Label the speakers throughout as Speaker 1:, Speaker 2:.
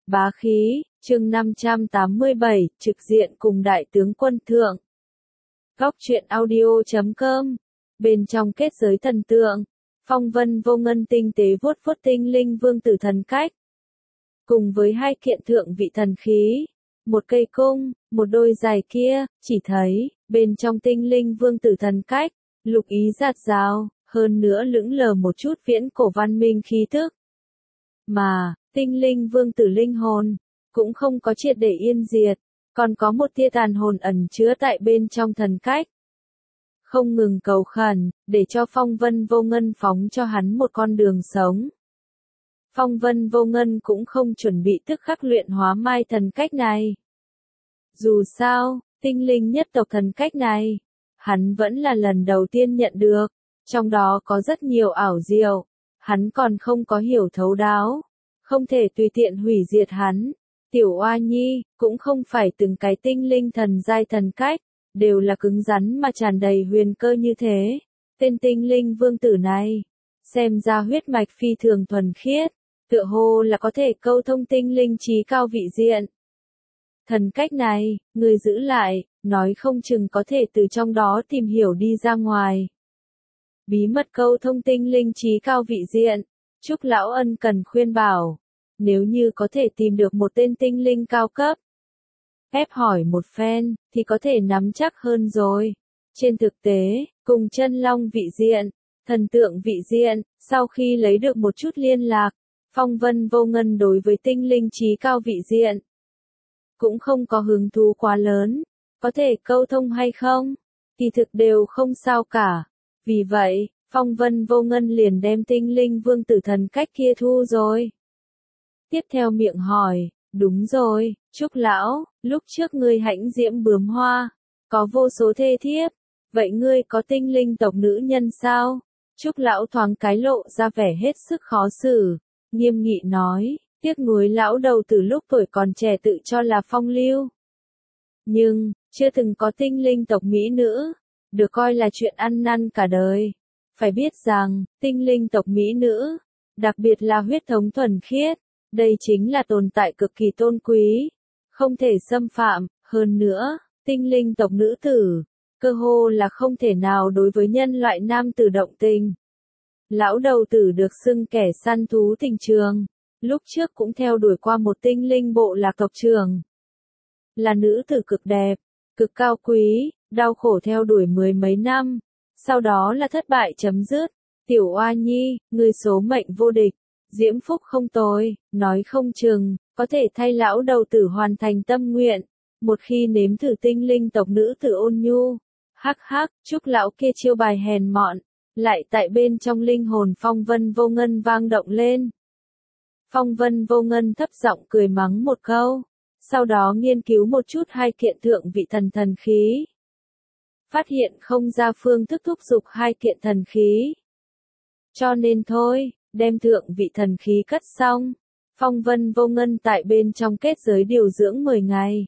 Speaker 1: Bá khí, chương 587, trực diện cùng đại tướng quân thượng. Góc truyện audio.com. Bên trong kết giới thần tượng, phong vân vô ngân tinh tế vuốt vuốt tinh linh vương tử thần cách. Cùng với hai kiện thượng vị thần khí, một cây cung, một đôi giày kia, chỉ thấy, bên trong tinh linh vương tử thần cách, lục ý rạt rào, hơn nữa lững lờ một chút viễn cổ văn minh khí tức. Mà, tinh linh vương tử linh hồn, cũng không có triệt để yên diệt, còn có một tia tàn hồn ẩn chứa tại bên trong thần cách. Không ngừng cầu khẩn, để cho phong vân vô ngân phóng cho hắn một con đường sống. Phong vân vô ngân cũng không chuẩn bị tức khắc luyện hóa mai thần cách này. Dù sao, tinh linh nhất tộc thần cách này, hắn vẫn là lần đầu tiên nhận được, trong đó có rất nhiều ảo diệu, hắn còn không có hiểu thấu đáo, không thể tùy tiện hủy diệt hắn. Tiểu Oa Nhi, cũng không phải từng cái tinh linh thần giai thần cách, đều là cứng rắn mà tràn đầy huyền cơ như thế. Tên tinh linh vương tử này, xem ra huyết mạch phi thường thuần khiết, tựa hồ là có thể câu thông tinh linh trí cao vị diện. Thần cách này, người giữ lại, nói không chừng có thể từ trong đó tìm hiểu đi ra ngoài. Bí mật câu thông tinh linh trí cao vị diện, Trúc Lão Ân cần khuyên bảo, nếu như có thể tìm được một tên tinh linh cao cấp, ép hỏi một phen, thì có thể nắm chắc hơn rồi. Trên thực tế, cùng chân long vị diện, thần tượng vị diện, sau khi lấy được một chút liên lạc, phong vân vô ngân đối với tinh linh trí cao vị diện, cũng không có hứng thú quá lớn, có thể câu thông hay không, kỳ thực đều không sao cả. Vì vậy, phong vân vô ngân liền đem tinh linh vương tử thần cách kia thu rồi. Tiếp theo miệng hỏi, đúng rồi, Trúc Lão, lúc trước ngươi hãnh diễm bướm hoa, có vô số thê thiếp, vậy ngươi có tinh linh tộc nữ nhân sao? Trúc Lão thoáng cái lộ ra vẻ hết sức khó xử, nghiêm nghị nói, tiếc nuối lão đầu từ lúc tuổi còn trẻ tự cho là phong lưu. Nhưng, chưa từng có tinh linh tộc mỹ nữ, được coi là chuyện ăn năn cả đời. Phải biết rằng, tinh linh tộc mỹ nữ, đặc biệt là huyết thống thuần khiết, đây chính là tồn tại cực kỳ tôn quý, không thể xâm phạm, hơn nữa, tinh linh tộc nữ tử, cơ hồ là không thể nào đối với nhân loại nam tử động tình. Lão đầu tử được xưng kẻ săn thú tình trường, lúc trước cũng theo đuổi qua một tinh linh bộ lạc tộc trưởng. Là nữ tử cực đẹp, cực cao quý, đau khổ theo đuổi mười mấy năm, sau đó là thất bại chấm dứt. Tiểu Oa Nhi, người số mệnh vô địch, diễm phúc không tồi, nói không chừng, có thể thay lão đầu tử hoàn thành tâm nguyện, một khi nếm thử tinh linh tộc nữ tử ôn nhu. Hắc hắc, Trúc Lão kia chiêu bài hèn mọn, lại tại bên trong linh hồn phong vân vô ngân vang động lên. Phong vân vô ngân thấp giọng cười mắng một câu, sau đó nghiên cứu một chút hai kiện thượng vị thần khí. Phát hiện không ra phương thức thúc giục hai kiện thần khí. Cho nên thôi, đem thượng vị thần khí cất xong, phong vân vô ngân tại bên trong kết giới điều dưỡng 10 ngày.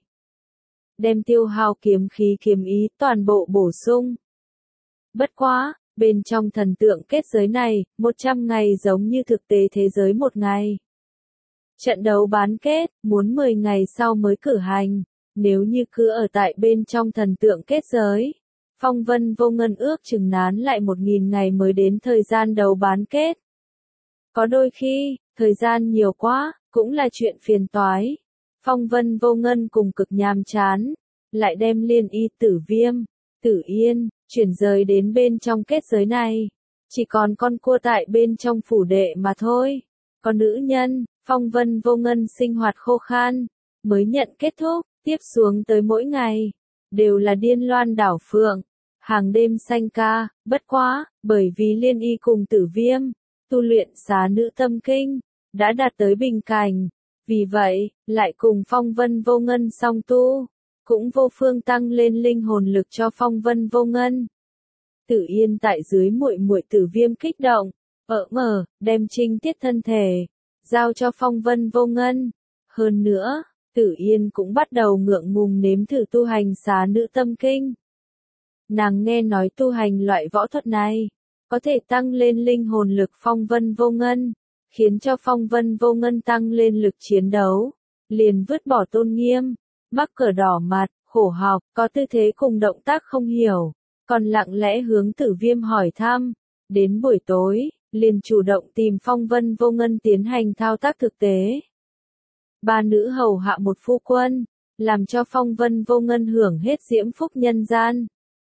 Speaker 1: Đem tiêu hao kiếm khí kiếm ý toàn bộ bổ sung. Bất quá, bên trong thần tượng kết giới này, 100 ngày giống như thực tế thế giới một ngày. Trận đấu bán kết, muốn 10 ngày sau mới cử hành, nếu như cứ ở tại bên trong thần tượng kết giới. Phong vân vô ngân ước chừng nán lại 1000 ngày mới đến thời gian đấu bán kết. Có đôi khi, thời gian nhiều quá, cũng là chuyện phiền toái. Phong vân vô ngân cùng cực nhàm chán, lại đem liên y tử viêm, tử yên, chuyển rời đến bên trong kết giới này. Chỉ còn con cua tại bên trong phủ đệ mà thôi. Còn nữ nhân, phong vân vô ngân sinh hoạt khô khan, mới nhận kết thúc, tiếp xuống tới mỗi ngày, đều là điên loan đảo phượng, hàng đêm xanh ca, bất quá, bởi vì liên y cùng tử viêm, tu luyện xá nữ tâm kinh, đã đạt tới bình cảnh, vì vậy, lại cùng phong vân vô ngân song tu, cũng vô phương tăng lên linh hồn lực cho phong vân vô ngân. Tử yên tại dưới muội muội tử viêm kích động, đem trinh tiết thân thể, giao cho phong vân vô ngân. Hơn nữa, tử yên cũng bắt đầu ngượng ngùng nếm thử tu hành xá nữ tâm kinh. Nàng nghe nói tu hành loại võ thuật này, có thể tăng lên linh hồn lực phong vân vô ngân, khiến cho phong vân vô ngân tăng lên lực chiến đấu, liền vứt bỏ tôn nghiêm, mắc cỡ đỏ mặt, khổ học, có tư thế cùng động tác không hiểu, còn lặng lẽ hướng Tử Viêm hỏi thăm. Đến buổi tối, liền chủ động tìm Phong Vân Vô Ngân tiến hành thao tác thực tế. Ba nữ hầu hạ một phu quân, làm cho Phong Vân Vô Ngân hưởng hết diễm phúc nhân gian.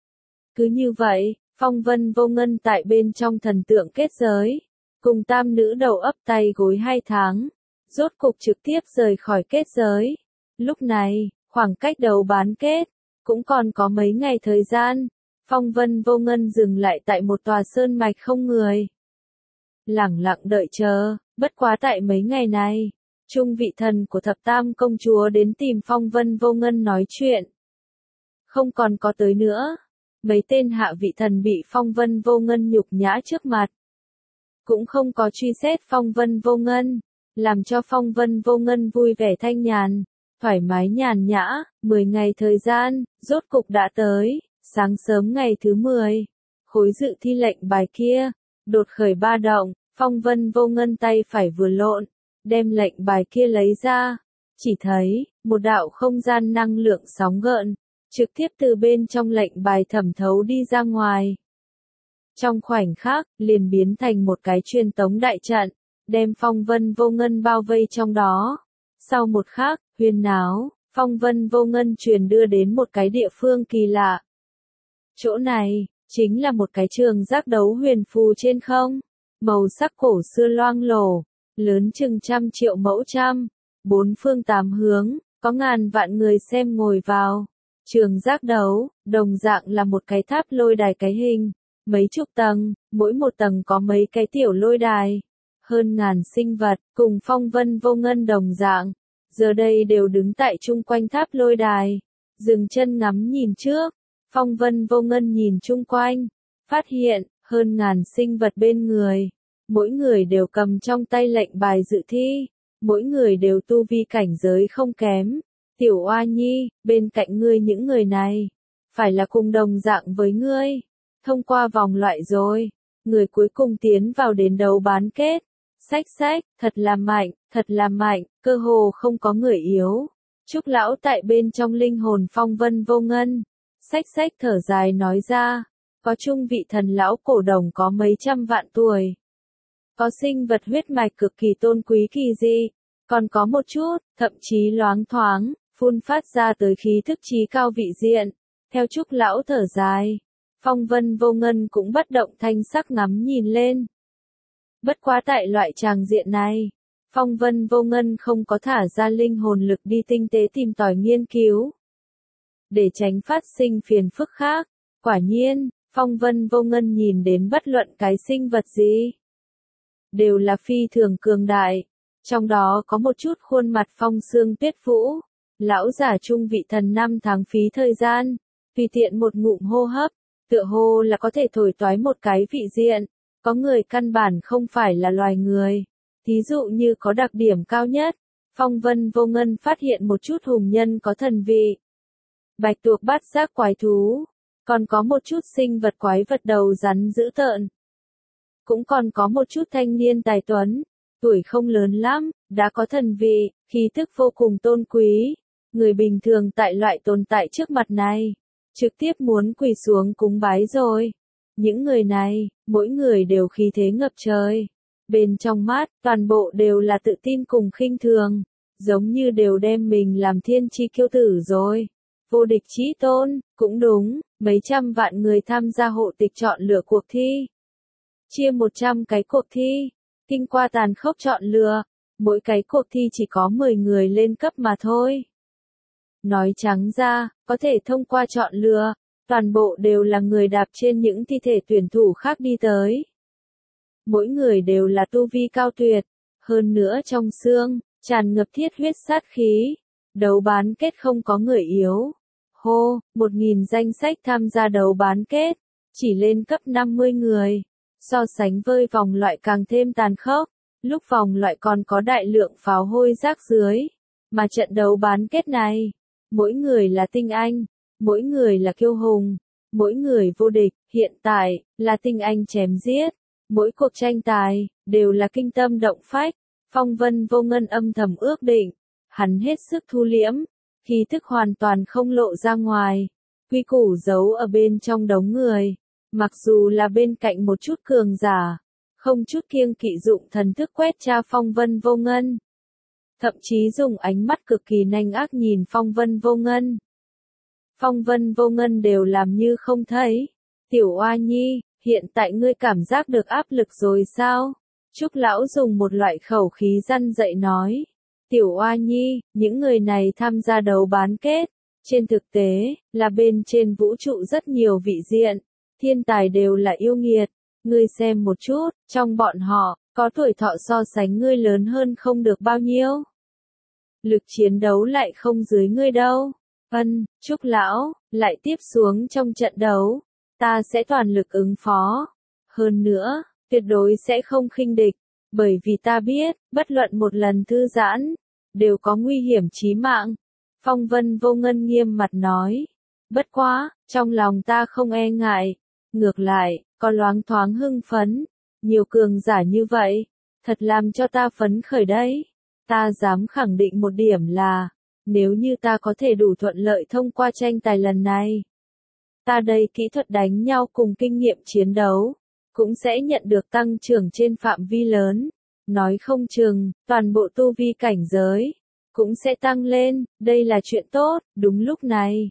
Speaker 1: Cứ như vậy, Phong Vân Vô Ngân tại bên trong thần tượng kết giới, cùng tam nữ đầu ấp tay gối 2 tháng, rốt cục trực tiếp rời khỏi kết giới. Lúc này, khoảng cách đấu bán kết, cũng còn có mấy ngày thời gian, Phong Vân Vô Ngân dừng lại tại một tòa sơn mạch không người. Lẳng lặng đợi chờ, bất quá tại mấy ngày này, trung vị thần của thập tam công chúa đến tìm Phong Vân Vô Ngân nói chuyện. Không còn có tới nữa, mấy tên hạ vị thần bị Phong Vân Vô Ngân nhục nhã trước mặt. Cũng không có truy xét Phong Vân Vô Ngân, làm cho Phong Vân Vô Ngân vui vẻ thanh nhàn, thoải mái nhàn nhã. 10 ngày thời gian, rốt cục đã tới, sáng sớm ngày thứ 10, khối dự thi lệnh bài kia, đột khởi ba động, Phong Vân Vô Ngân tay phải vừa lộn, đem lệnh bài kia lấy ra, chỉ thấy, một đạo không gian năng lượng sóng gợn, trực tiếp từ bên trong lệnh bài thẩm thấu đi ra ngoài. Trong khoảnh khắc, liền biến thành một cái truyền tống đại trận, đem Phong Vân Vô Ngân bao vây trong đó. Sau một khắc, huyên náo, Phong Vân Vô Ngân truyền đưa đến một cái địa phương kỳ lạ. Chỗ này, chính là một cái trường giác đấu huyền phù trên không, màu sắc cổ xưa loang lổ, lớn chừng 100 triệu mẫu trăm, 4 phương 8 hướng, có ngàn vạn người xem ngồi vào. Trường giác đấu, đồng dạng là một cái tháp lôi đài cái hình, mấy chục tầng, mỗi một tầng có mấy cái tiểu lôi đài. Hơn ngàn sinh vật, cùng Phong Vân Vô Ngân đồng dạng, giờ đây đều đứng tại chung quanh tháp lôi đài, dừng chân ngắm nhìn trước. Phong Vân Vô Ngân nhìn chung quanh, phát hiện, hơn ngàn sinh vật bên người, mỗi người đều cầm trong tay lệnh bài dự thi, mỗi người đều tu vi cảnh giới không kém. Tiểu Oa Nhi, bên cạnh ngươi những người này, phải là cùng đồng dạng với ngươi, thông qua vòng loại rồi, người cuối cùng tiến vào đến đấu bán kết. Xách, thật là mạnh, cơ hồ không có người yếu. Trúc lão tại bên trong linh hồn Phong Vân Vô Ngân, xách thở dài nói ra, có trung vị thần lão cổ đồng có mấy trăm vạn tuổi. Có sinh vật huyết mạch cực kỳ tôn quý kỳ dị, còn có một chút, thậm chí loáng thoáng, phun phát ra tới khí thức trí cao vị diện. Theo Trúc lão thở dài, Phong Vân Vô Ngân cũng bất động thanh sắc ngắm nhìn lên. Bất quá tại loại tràng diện này, Phong Vân Vô Ngân không có thả ra linh hồn lực đi tinh tế tìm tòi nghiên cứu, để tránh phát sinh phiền phức khác. Quả nhiên, Phong Vân Vô Ngân nhìn đến bất luận cái sinh vật gì, đều là phi thường cường đại. Trong đó có một chút khuôn mặt phong xương tuyết vũ, lão giả trung vị thần 5 tháng phí thời gian, tùy tiện một ngụm hô hấp, tựa hồ là có thể thổi toái một cái vị diện. Có người căn bản không phải là loài người. Thí dụ như có đặc điểm cao nhất, Phong Vân Vô Ngân phát hiện một chút hùng nhân có thần vị. Bạch tuộc bát giác quái thú, còn có một chút sinh vật quái vật đầu rắn dữ tợn. Cũng còn có một chút thanh niên tài tuấn, tuổi không lớn lắm, đã có thần vị, khí tức vô cùng tôn quý. Người bình thường tại loại tồn tại trước mặt này, trực tiếp muốn quỳ xuống cúng bái rồi. Những người này, mỗi người đều khí thế ngập trời. Bên trong mắt, toàn bộ đều là tự tin cùng khinh thường, giống như đều đem mình làm thiên chi kiêu tử rồi. Vô địch chí tôn, cũng đúng, mấy trăm vạn người tham gia hộ tịch chọn lựa cuộc thi. Chia 100 cái cuộc thi, kinh qua tàn khốc chọn lựa, mỗi cái cuộc thi chỉ có 10 người lên cấp mà thôi. Nói trắng ra, có thể thông qua chọn lựa, toàn bộ đều là người đạp trên những thi thể tuyển thủ khác đi tới. Mỗi người đều là tu vi cao tuyệt, hơn nữa trong xương, tràn ngập thiết huyết sát khí. Đấu bán kết không có người yếu. Hô, 1000 danh sách tham gia đấu bán kết, chỉ lên cấp 50 người. So sánh với vòng loại càng thêm tàn khốc, lúc vòng loại còn có đại lượng pháo hôi rác dưới. Mà trận đấu bán kết này, mỗi người là tinh anh, mỗi người là kiêu hùng, mỗi người vô địch. Hiện tại, là tinh anh chém giết, mỗi cuộc tranh tài, đều là kinh tâm động phách. Phong Vân Vô Ngân âm thầm ước định, hắn hết sức thu liễm, khí thức hoàn toàn không lộ ra ngoài, quy củ giấu ở bên trong đống người, mặc dù là bên cạnh một chút cường giả, không chút kiêng kỵ dụng thần thức quét tra Phong Vân Vô Ngân. Thậm chí dùng ánh mắt cực kỳ nanh ác nhìn Phong Vân Vô Ngân. Phong Vân Vô Ngân đều làm như không thấy. Tiểu Oa Nhi, hiện tại ngươi cảm giác được áp lực rồi sao? Trúc lão dùng một loại khẩu khí răn dạy nói. Tiểu Oa Nhi, những người này tham gia đấu bán kết. Trên thực tế, là bên trên vũ trụ rất nhiều vị diện. Thiên tài đều là yêu nghiệt. Ngươi xem một chút, trong bọn họ, có tuổi thọ so sánh ngươi lớn hơn không được bao nhiêu. Lực chiến đấu lại không dưới ngươi đâu. Trúc lão, lại tiếp xuống trong trận đấu. Ta sẽ toàn lực ứng phó. Hơn nữa, tuyệt đối sẽ không khinh địch. Bởi vì ta biết, bất luận một lần thư giãn, đều có nguy hiểm chí mạng. Phong Vân Vô Ngân nghiêm mặt nói. Bất quá, trong lòng ta không e ngại. Ngược lại, có loáng thoáng hưng phấn. Nhiều cường giả như vậy, thật làm cho ta phấn khởi đấy. Ta dám khẳng định một điểm là, nếu như ta có thể đủ thuận lợi thông qua tranh tài lần này, ta đây kỹ thuật đánh nhau cùng kinh nghiệm chiến đấu, cũng sẽ nhận được tăng trưởng trên phạm vi lớn. Nói không chừng, toàn bộ tu vi cảnh giới, cũng sẽ tăng lên, đây là chuyện tốt. Đúng lúc này,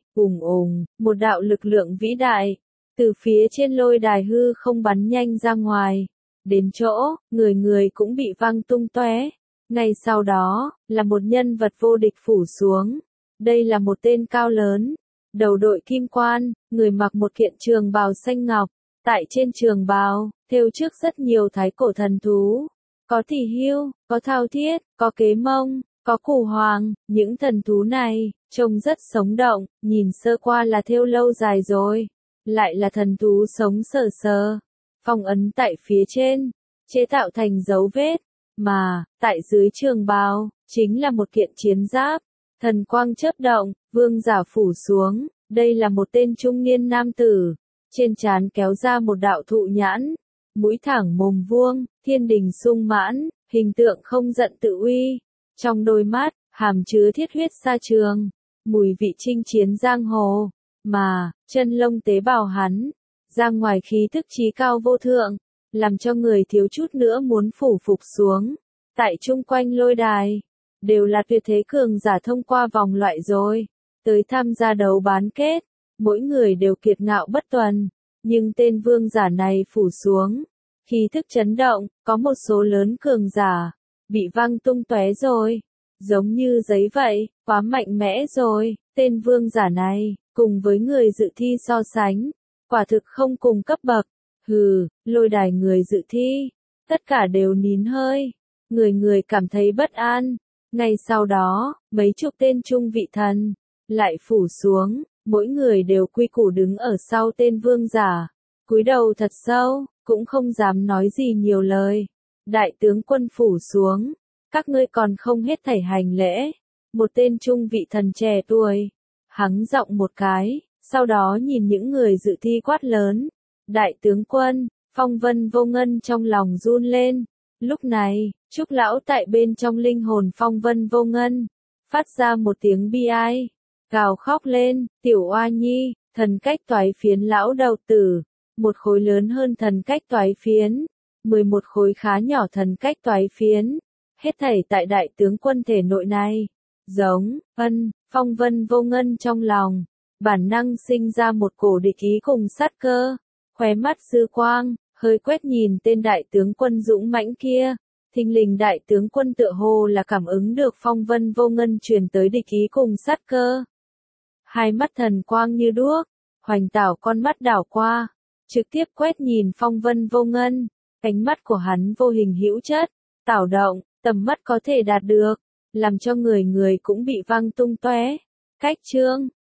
Speaker 1: một đạo lực lượng vĩ đại, từ phía trên lôi đài hư không bắn nhanh ra ngoài, đến chỗ, người người cũng bị văng tung tóe. Ngay sau đó, là một nhân vật vô địch phủ xuống. Đây là một tên cao lớn, đầu đội kim quan, người mặc một kiện trường bào xanh ngọc. Tại trên trường bào, thêu trước rất nhiều thái cổ thần thú. Có tỷ hưu, có thao thiết, có kế mông, có củ hoàng. Những thần thú này, trông rất sống động, nhìn sơ qua là thêu lâu dài rồi. Lại là thần thú sống sờ sờ. Phong ấn tại phía trên, chế tạo thành dấu vết. Mà, tại dưới trường bào, chính là một kiện chiến giáp. Thần quang chớp động, vương giả phủ xuống. Đây là một tên trung niên nam tử. Trên trán kéo ra một đạo thụ nhãn. Mũi thẳng mồm vuông, thiên đình sung mãn, hình tượng không giận tự uy. Trong đôi mắt, hàm chứa thiết huyết sa trường. Mùi vị chinh chiến giang hồ. Mà, chân lông tế bào hắn, ra ngoài khí thức trí cao vô thượng, làm cho người thiếu chút nữa muốn phủ phục xuống. Tại chung quanh lôi đài, đều là tuyệt thế cường giả thông qua vòng loại rồi, tới tham gia đấu bán kết, mỗi người đều kiệt ngạo bất tuần, nhưng tên vương giả này phủ xuống, khí thức chấn động, có một số lớn cường giả, bị văng tung tóe rồi, giống như giấy vậy, quá mạnh mẽ rồi, tên vương giả này, cùng với người dự thi so sánh, quả thực không cùng cấp bậc. Lôi đài người dự thi, tất cả đều nín hơi, người người cảm thấy bất an. Ngay sau đó, mấy chục tên trung vị thần, lại phủ xuống, mỗi người đều quy củ đứng ở sau tên vương giả, cúi đầu thật sâu, cũng không dám nói gì nhiều lời. Đại tướng quân phủ xuống, các ngươi còn không hết thảy hành lễ. Một tên trung vị thần trẻ tuổi, hắng giọng một cái, sau đó nhìn những người dự thi quát lớn. Đại tướng quân, Phong Vân Vô Ngân trong lòng run lên. Lúc này, Trúc lão tại bên trong linh hồn Phong Vân Vô Ngân, phát ra một tiếng bi ai, gào khóc lên. Tiểu Oa Nhi, thần cách toái phiến lão đầu tử, một khối lớn hơn thần cách toái phiến, 11 khối khá nhỏ thần cách toái phiến, hết thảy tại đại tướng quân thể nội này. Giống, Phong Vân Vô Ngân trong lòng, bản năng sinh ra một cổ địch ý cùng sát cơ. Khóe mắt dư quang, hơi quét nhìn tên đại tướng quân dũng mãnh kia. Thình lình đại tướng quân tựa hồ là cảm ứng được Phong Vân Vô Ngân truyền tới địch ý cùng sát cơ. Hai mắt thần quang như đuốc, hoành tảo con mắt đảo qua, trực tiếp quét nhìn Phong Vân Vô Ngân. Cánh mắt của hắn vô hình hữu chất, tảo động, tầm mắt có thể đạt được, làm cho người người cũng bị văng tung tóe. Cách chương